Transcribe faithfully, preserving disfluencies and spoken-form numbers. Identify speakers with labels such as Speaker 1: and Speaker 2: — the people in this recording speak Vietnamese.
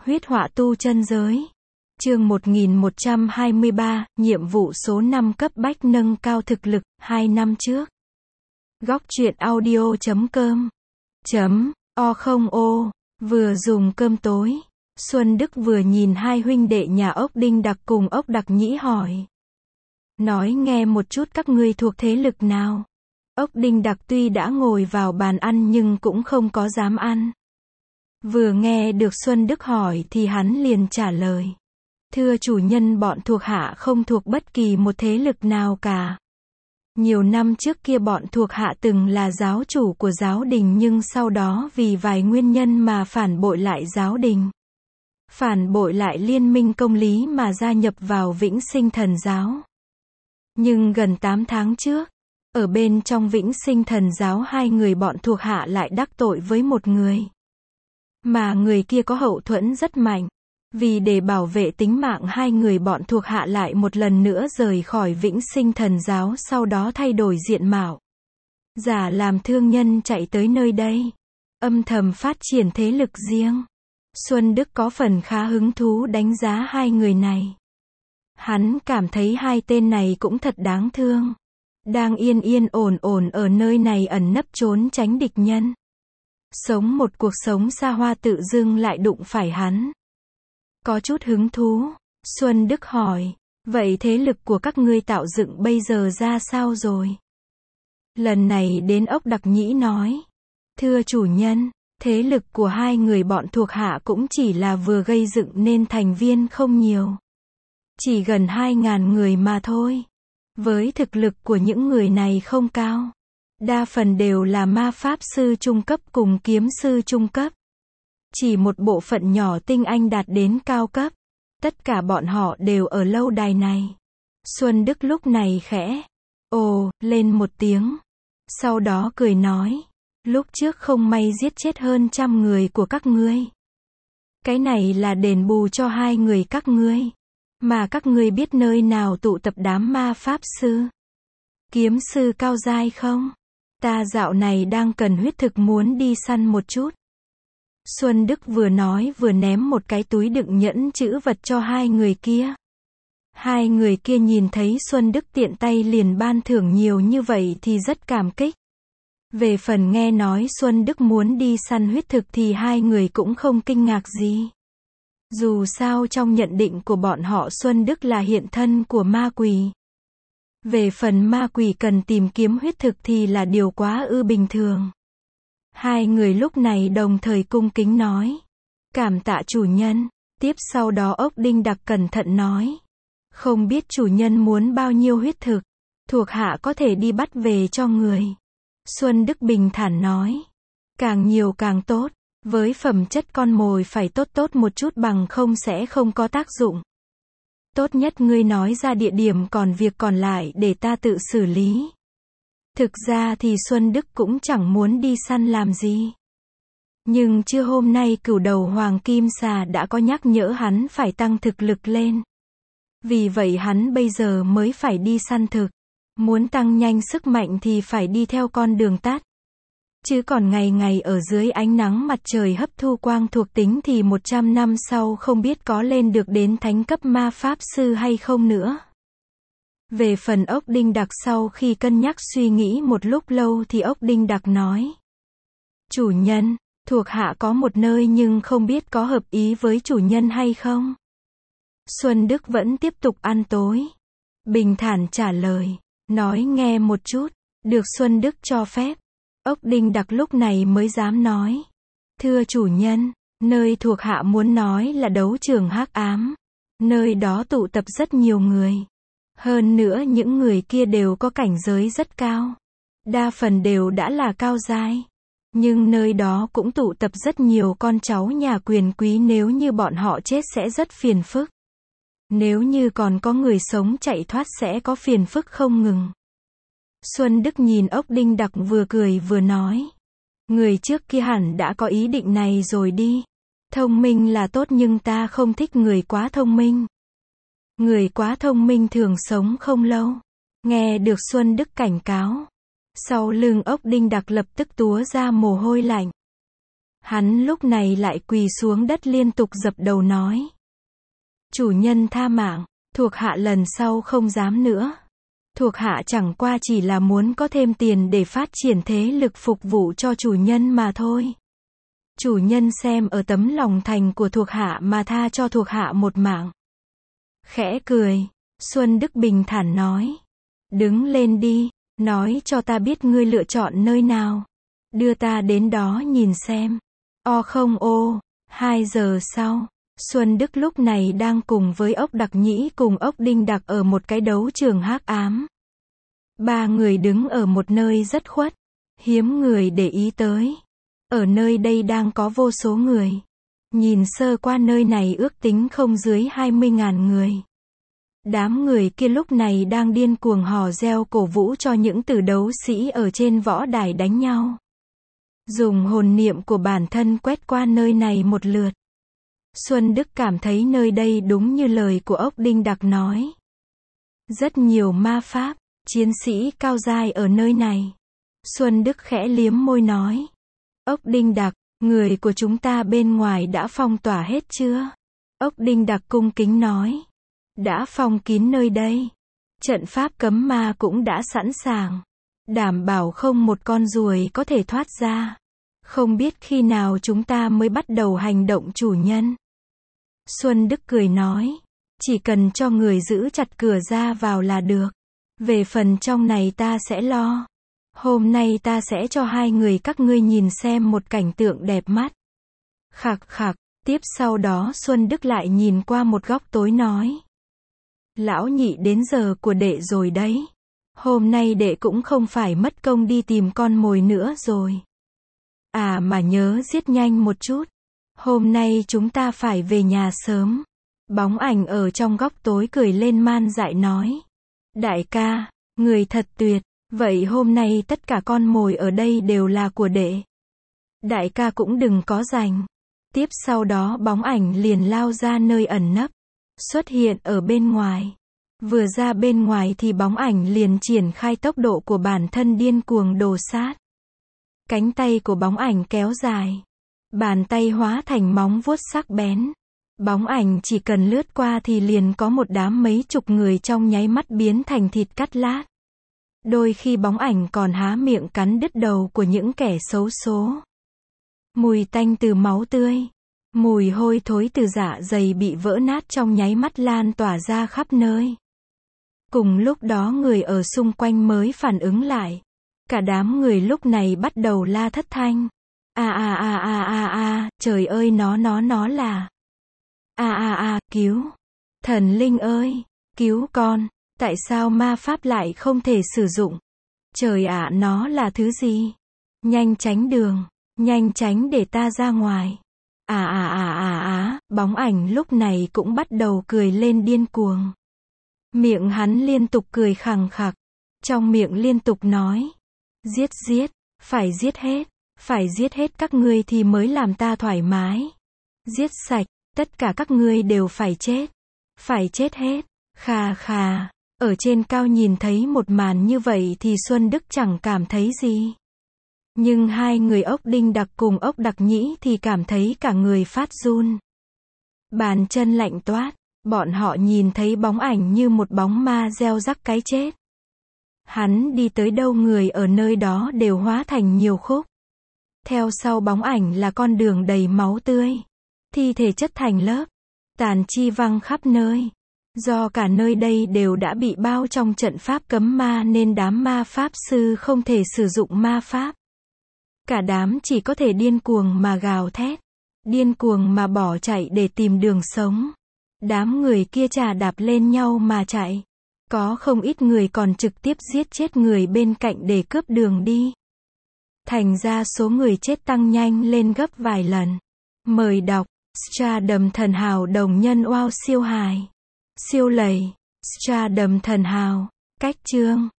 Speaker 1: Huyết họa tu chân giới. Chương một nghìn một trăm hai mươi ba, nhiệm vụ số năm cấp bách nâng cao thực lực, hai năm trước. Góc truyện audio chấm com chấm o không ô Vừa dùng cơm tối, Xuân Đức vừa nhìn hai huynh đệ nhà ốc Đinh Đặc cùng ốc Đặc Nhĩ hỏi. Nói nghe một chút các ngươi thuộc thế lực nào? Ốc Đinh Đặc tuy đã ngồi vào bàn ăn nhưng cũng không có dám ăn. Vừa nghe được Xuân Đức hỏi thì hắn liền trả lời. Thưa chủ nhân, bọn thuộc hạ không thuộc bất kỳ một thế lực nào cả. Nhiều năm trước kia bọn thuộc hạ từng là giáo chủ của giáo đình nhưng sau đó vì vài nguyên nhân mà phản bội lại giáo đình. Phản bội lại liên minh công lý mà gia nhập vào Vĩnh Sinh Thần Giáo. Nhưng gần tám tháng trước, ở bên trong Vĩnh Sinh Thần Giáo hai người bọn thuộc hạ lại đắc tội với một người. Mà người kia có hậu thuẫn rất mạnh. Vì để bảo vệ tính mạng hai người bọn thuộc hạ lại một lần nữa rời khỏi Vĩnh Sinh Thần Giáo, sau đó thay đổi diện mạo. Giả làm thương nhân chạy tới nơi đây. Âm thầm phát triển thế lực riêng. Xuân Đức có phần khá hứng thú đánh giá hai người này. Hắn cảm thấy hai tên này cũng thật đáng thương. Đang yên yên ổn ổn ở nơi này ẩn nấp trốn tránh địch nhân. Sống một cuộc sống xa hoa tự dưng lại đụng phải hắn. Có chút hứng thú, Xuân Đức hỏi, vậy thế lực của các ngươi tạo dựng bây giờ ra sao rồi? Lần này đến ốc Đặc Nhĩ nói, thưa chủ nhân, thế lực của hai người bọn thuộc hạ cũng chỉ là vừa gây dựng nên thành viên không nhiều. Chỉ gần hai ngàn người mà thôi. Với thực lực của những người này không cao. Đa phần đều là ma pháp sư trung cấp cùng kiếm sư trung cấp. Chỉ một bộ phận nhỏ tinh anh đạt đến cao cấp. Tất cả bọn họ đều ở lâu đài này. Xuân Đức lúc này khẽ ồ lên một tiếng. Sau đó cười nói, lúc trước không may giết chết hơn trăm người của các ngươi. Cái này là đền bù cho hai người các ngươi. Mà các ngươi biết nơi nào tụ tập đám ma pháp sư, kiếm sư cao giai không? Ta dạo này đang cần huyết thực muốn đi săn một chút. Xuân Đức vừa nói vừa ném một cái túi đựng nhẫn chữ vật cho hai người kia. Hai người kia nhìn thấy Xuân Đức tiện tay liền ban thưởng nhiều như vậy thì rất cảm kích. Về phần nghe nói Xuân Đức muốn đi săn huyết thực thì hai người cũng không kinh ngạc gì. Dù sao trong nhận định của bọn họ Xuân Đức là hiện thân của ma quỷ. Về phần ma quỷ cần tìm kiếm huyết thực thì là điều quá ư bình thường. Hai người lúc này đồng thời cung kính nói. Cảm tạ chủ nhân. Tiếp sau đó ốc Đinh Đặc cẩn thận nói. Không biết chủ nhân muốn bao nhiêu huyết thực. Thuộc hạ có thể đi bắt về cho người. Xuân Đức bình thản nói. Càng nhiều càng tốt. Với phẩm chất con mồi phải tốt tốt một chút bằng không sẽ không có tác dụng. Tốt nhất ngươi nói ra địa điểm còn việc còn lại để ta tự xử lý. Thực ra thì Xuân Đức cũng chẳng muốn đi săn làm gì. Nhưng trưa hôm nay cửu đầu hoàng kim xà đã có nhắc nhở hắn phải tăng thực lực lên. Vì vậy hắn bây giờ mới phải đi săn thực. Muốn tăng nhanh sức mạnh thì phải đi theo con đường tắt. Chứ còn ngày ngày ở dưới ánh nắng mặt trời hấp thu quang thuộc tính thì một trăm năm sau không biết có lên được đến thánh cấp ma pháp sư hay không nữa. Về phần ốc Đinh Đặc sau khi cân nhắc suy nghĩ một lúc lâu thì ốc Đinh Đặc nói. Chủ nhân, thuộc hạ có một nơi nhưng không biết có hợp ý với chủ nhân hay không. Xuân Đức vẫn tiếp tục ăn tối. Bình thản trả lời, nói nghe một chút, được Xuân Đức cho phép. Ốc Đinh Đặc lúc này mới dám nói. Thưa chủ nhân, nơi thuộc hạ muốn nói là đấu trường hắc ám. Nơi đó tụ tập rất nhiều người. Hơn nữa những người kia đều có cảnh giới rất cao. Đa phần đều đã là cao giai. Nhưng nơi đó cũng tụ tập rất nhiều con cháu nhà quyền quý, nếu như bọn họ chết sẽ rất phiền phức. Nếu như còn có người sống chạy thoát sẽ có phiền phức không ngừng. Xuân Đức nhìn ốc Đinh Đặc vừa cười vừa nói. Người trước kia hẳn đã có ý định này rồi đi. Thông minh là tốt nhưng ta không thích người quá thông minh. Người quá thông minh thường sống không lâu. Nghe được Xuân Đức cảnh cáo. Sau lưng ốc Đinh Đặc lập tức túa ra mồ hôi lạnh. Hắn lúc này lại quỳ xuống đất liên tục dập đầu nói. Chủ nhân tha mạng, thuộc hạ lần sau không dám nữa. Thuộc hạ chẳng qua chỉ là muốn có thêm tiền để phát triển thế lực phục vụ cho chủ nhân mà thôi. Chủ nhân xem ở tấm lòng thành của thuộc hạ mà tha cho thuộc hạ một mạng. Khẽ cười, Xuân Đức bình thản nói. Đứng lên đi, nói cho ta biết ngươi lựa chọn nơi nào. Đưa ta đến đó nhìn xem. O không ô, hai giờ sau, Xuân Đức lúc này đang cùng với ốc đặc nhĩ cùng ốc đinh đặc ở một cái đấu trường hắc ám. Ba người đứng ở một nơi rất khuất, hiếm người để ý tới. Ở nơi đây đang có vô số người. Nhìn sơ qua nơi này ước tính không dưới hai mươi nghìn người. Đám người kia lúc này đang điên cuồng hò reo cổ vũ cho những tử đấu sĩ ở trên võ đài đánh nhau. Dùng hồn niệm của bản thân quét qua nơi này một lượt. Xuân Đức cảm thấy nơi đây đúng như lời của ốc đinh đặc nói. Rất nhiều ma pháp, chiến sĩ cao giai ở nơi này. Xuân Đức khẽ liếm môi nói. Ốc đinh đặc, người của chúng ta bên ngoài đã phong tỏa hết chưa? Ốc đinh đặc cung kính nói. Đã phong kín nơi đây. Trận pháp cấm ma cũng đã sẵn sàng. Đảm bảo không một con ruồi có thể thoát ra. Không biết khi nào chúng ta mới bắt đầu hành động chủ nhân. Xuân Đức cười nói. Chỉ cần cho người giữ chặt cửa ra vào là được. Về phần trong này ta sẽ lo. Hôm nay ta sẽ cho hai người các ngươi nhìn xem một cảnh tượng đẹp mắt. Khạc khạc, tiếp sau đó Xuân Đức lại nhìn qua một góc tối nói. Lão nhị đến giờ của đệ rồi đấy. Hôm nay đệ cũng không phải mất công đi tìm con mồi nữa rồi. À mà nhớ giết nhanh một chút. Hôm nay chúng ta phải về nhà sớm. Bóng ảnh ở trong góc tối cười lên man dại nói. Đại ca, người thật tuyệt. Vậy hôm nay tất cả con mồi ở đây đều là của đệ. Đại ca cũng đừng có giành. Tiếp sau đó bóng ảnh liền lao ra nơi ẩn nấp. Xuất hiện ở bên ngoài. Vừa ra bên ngoài thì bóng ảnh liền triển khai tốc độ của bản thân điên cuồng đồ sát. Cánh tay của bóng ảnh kéo dài. Bàn tay hóa thành móng vuốt sắc bén. Bóng ảnh chỉ cần lướt qua thì liền có một đám mấy chục người trong nháy mắt biến thành thịt cắt lát. Đôi khi bóng ảnh còn há miệng cắn đứt đầu của những kẻ xấu số. Mùi tanh từ máu tươi. Mùi hôi thối từ dạ dày bị vỡ nát trong nháy mắt lan tỏa ra khắp nơi. Cùng lúc đó người ở xung quanh mới phản ứng lại. Cả đám người lúc này bắt đầu la thất thanh. A a a a a a, trời ơi nó nó nó là. A a a, cứu. Thần linh ơi, cứu con. Tại sao ma pháp lại không thể sử dụng? Trời ạ, nó là thứ gì? Nhanh tránh đường, nhanh tránh để ta ra ngoài. À à à à à, bóng ảnh lúc này cũng bắt đầu cười lên điên cuồng. Miệng hắn liên tục cười khằng khặc. Trong miệng liên tục nói. Giết giết, phải giết hết, phải giết hết các ngươi thì mới làm ta thoải mái. Giết sạch, tất cả các ngươi đều phải chết. Phải chết hết, khà khà. Ở trên cao nhìn thấy một màn như vậy thì Xuân Đức chẳng cảm thấy gì. Nhưng hai người ốc đinh đặc cùng ốc đặc nhĩ thì cảm thấy cả người phát run. Bàn chân lạnh toát, bọn họ nhìn thấy bóng ảnh như một bóng ma gieo rắc cái chết. Hắn đi tới đâu người ở nơi đó đều hóa thành nhiều khúc. Theo sau bóng ảnh là con đường đầy máu tươi. Thi thể chất thành lớp. Tàn chi văng khắp nơi. Do cả nơi đây đều đã bị bao trong trận pháp cấm ma nên đám ma pháp sư không thể sử dụng ma pháp. Cả đám chỉ có thể điên cuồng mà gào thét. Điên cuồng mà bỏ chạy để tìm đường sống. Đám người kia chà đạp lên nhau mà chạy. Có không ít người còn trực tiếp giết chết người bên cạnh để cướp đường đi. Thành ra số người chết tăng nhanh lên gấp vài lần. Mời đọc. Stardom thần hào đồng nhân wow siêu hài. Siêu lầy. Stardom thần hào. Cách chương.